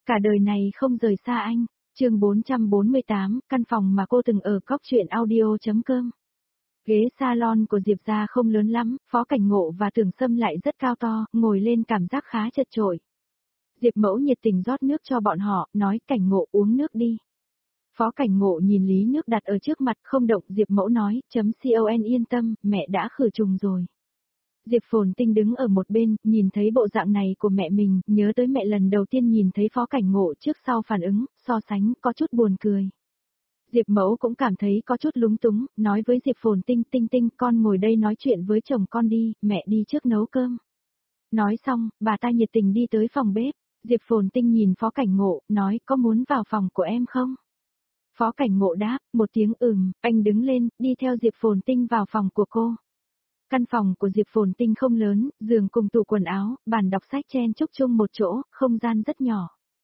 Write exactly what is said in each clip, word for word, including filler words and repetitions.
Cả đời này không rời xa anh. Chương bốn trăm bốn mươi tám, căn phòng mà cô từng ở. Cóc truyện audio chấm com. Ghế salon của Diệp gia không lớn lắm, Phó Cảnh Ngộ và Tưởng Sâm lại rất cao to, ngồi lên cảm giác khá chật chội. Diệp Mẫu nhiệt tình rót nước cho bọn họ, nói Cảnh Ngộ uống nước đi. Phó Cảnh Ngộ nhìn lý nước đặt ở trước mặt không động, Diệp Mẫu nói, chấm con yên tâm, mẹ đã khử trùng rồi. Diệp Phồn Tinh đứng ở một bên, nhìn thấy bộ dạng này của mẹ mình, nhớ tới mẹ lần đầu tiên nhìn thấy Phó Cảnh Ngộ trước sau phản ứng, so sánh, có chút buồn cười. Diệp Mẫu cũng cảm thấy có chút lúng túng, nói với Diệp Phồn Tinh, Tinh Tinh, con ngồi đây nói chuyện với chồng con đi, mẹ đi trước nấu cơm. Nói xong, bà ta nhiệt tình đi tới phòng bếp, Diệp Phồn Tinh nhìn Phó Cảnh Ngộ, nói, có muốn vào phòng của em không? Phó Cảnh Ngộ đáp, một tiếng ừm, anh đứng lên, đi theo Diệp Phồn Tinh vào phòng của cô. Căn phòng của Diệp Phồn Tinh không lớn, giường cùng tủ quần áo, bàn đọc sách chen chúc chung một chỗ, không gian rất nhỏ.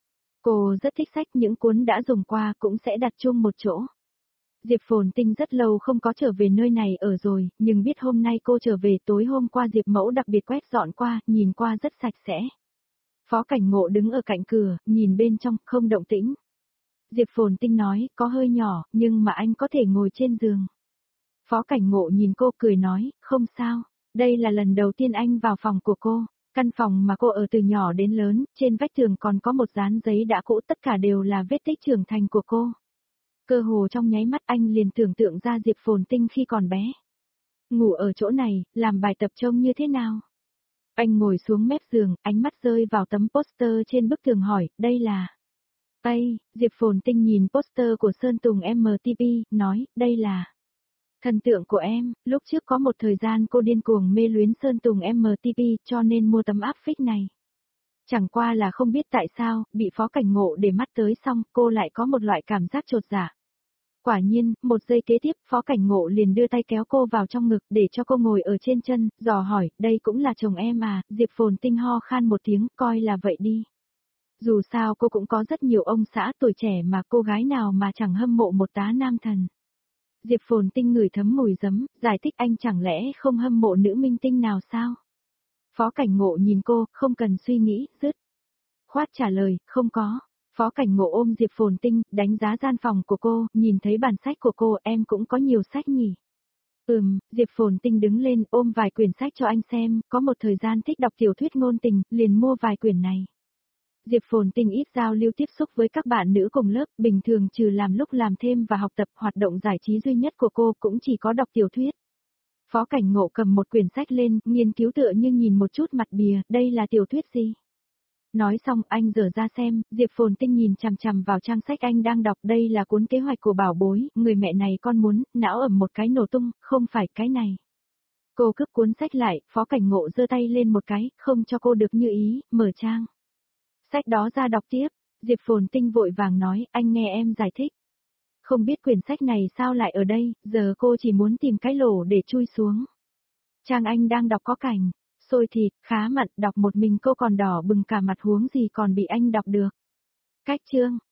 Cô rất thích sách, những cuốn đã dùng qua cũng sẽ đặt chung một chỗ. Diệp Phồn Tinh rất lâu không có trở về nơi này ở rồi, nhưng biết hôm nay cô trở về, tối hôm qua Diệp Mẫu đặc biệt quét dọn qua, nhìn qua rất sạch sẽ. Phó Cảnh Ngộ đứng ở cạnh cửa, nhìn bên trong, không động tĩnh. Diệp Phồn Tinh nói, có hơi nhỏ, nhưng mà anh có thể ngồi trên giường. Phó Cảnh Ngộ nhìn cô cười nói, không sao, đây là lần đầu tiên anh vào phòng của cô. Căn phòng mà cô ở từ nhỏ đến lớn, trên vách tường còn có một dán giấy đã cũ, tất cả đều là vết tích trưởng thành của cô. Cơ hồ trong nháy mắt anh liền tưởng tượng ra Diệp Phồn Tinh khi còn bé. Ngủ ở chỗ này, làm bài tập trông như thế nào? Anh ngồi xuống mép giường, ánh mắt rơi vào tấm poster trên bức tường hỏi, đây là... Tây, Diệp Phồn Tinh nhìn poster của Sơn Tùng em tê pê, nói, đây là... Thần tượng của em, lúc trước có một thời gian cô điên cuồng mê luyến Sơn Tùng em tê pê cho nên mua tấm áp phích này. Chẳng qua là không biết tại sao, bị Phó Cảnh Ngộ để mắt tới xong, cô lại có một loại cảm giác chột dạ. Quả nhiên, một giây kế tiếp, Phó Cảnh Ngộ liền đưa tay kéo cô vào trong ngực để cho cô ngồi ở trên chân, dò hỏi, đây cũng là chồng em à, Diệp Phồn Tinh ho khan một tiếng, coi là vậy đi. Dù sao cô cũng có rất nhiều ông xã tuổi trẻ mà cô gái nào mà chẳng hâm mộ một tá nam thần. Diệp Phồn Tinh ngửi thấm mùi giấm, giải thích anh chẳng lẽ không hâm mộ nữ minh tinh nào sao? Phó Cảnh Ngộ nhìn cô, không cần suy nghĩ, dứt. Khoát trả lời, không có. Phó Cảnh Ngộ ôm Diệp Phồn Tinh, đánh giá gian phòng của cô, nhìn thấy bản sách của cô, em cũng có nhiều sách nhỉ? Ừm, Diệp Phồn Tinh đứng lên, ôm vài quyển sách cho anh xem, có một thời gian thích đọc tiểu thuyết ngôn tình, liền mua vài quyển này. Diệp Phồn Tinh ít giao lưu tiếp xúc với các bạn nữ cùng lớp, bình thường trừ làm lúc làm thêm và học tập, hoạt động giải trí duy nhất của cô cũng chỉ có đọc tiểu thuyết. Phó Cảnh Ngộ cầm một quyển sách lên, nghiên cứu tựa như nhìn một chút mặt bìa, đây là tiểu thuyết gì? Nói xong anh dở ra xem, Diệp Phồn Tinh nhìn chằm chằm vào trang sách anh đang đọc, đây là cuốn kế hoạch của bảo bối, người mẹ này con muốn, não ẩm một cái nổ tung, không phải cái này. Cô cướp cuốn sách lại, Phó Cảnh Ngộ giơ tay lên một cái, không cho cô được như ý, mở trang. Sách đó ra đọc tiếp, Diệp Phồn Tinh vội vàng nói, anh nghe em giải thích. Không biết quyển sách này sao lại ở đây, giờ cô chỉ muốn tìm cái lỗ để chui xuống. Trang anh đang đọc có cảnh, sôi thịt, khá mặn, đọc một mình cô còn đỏ bừng cả mặt huống gì còn bị anh đọc được. Cách chương,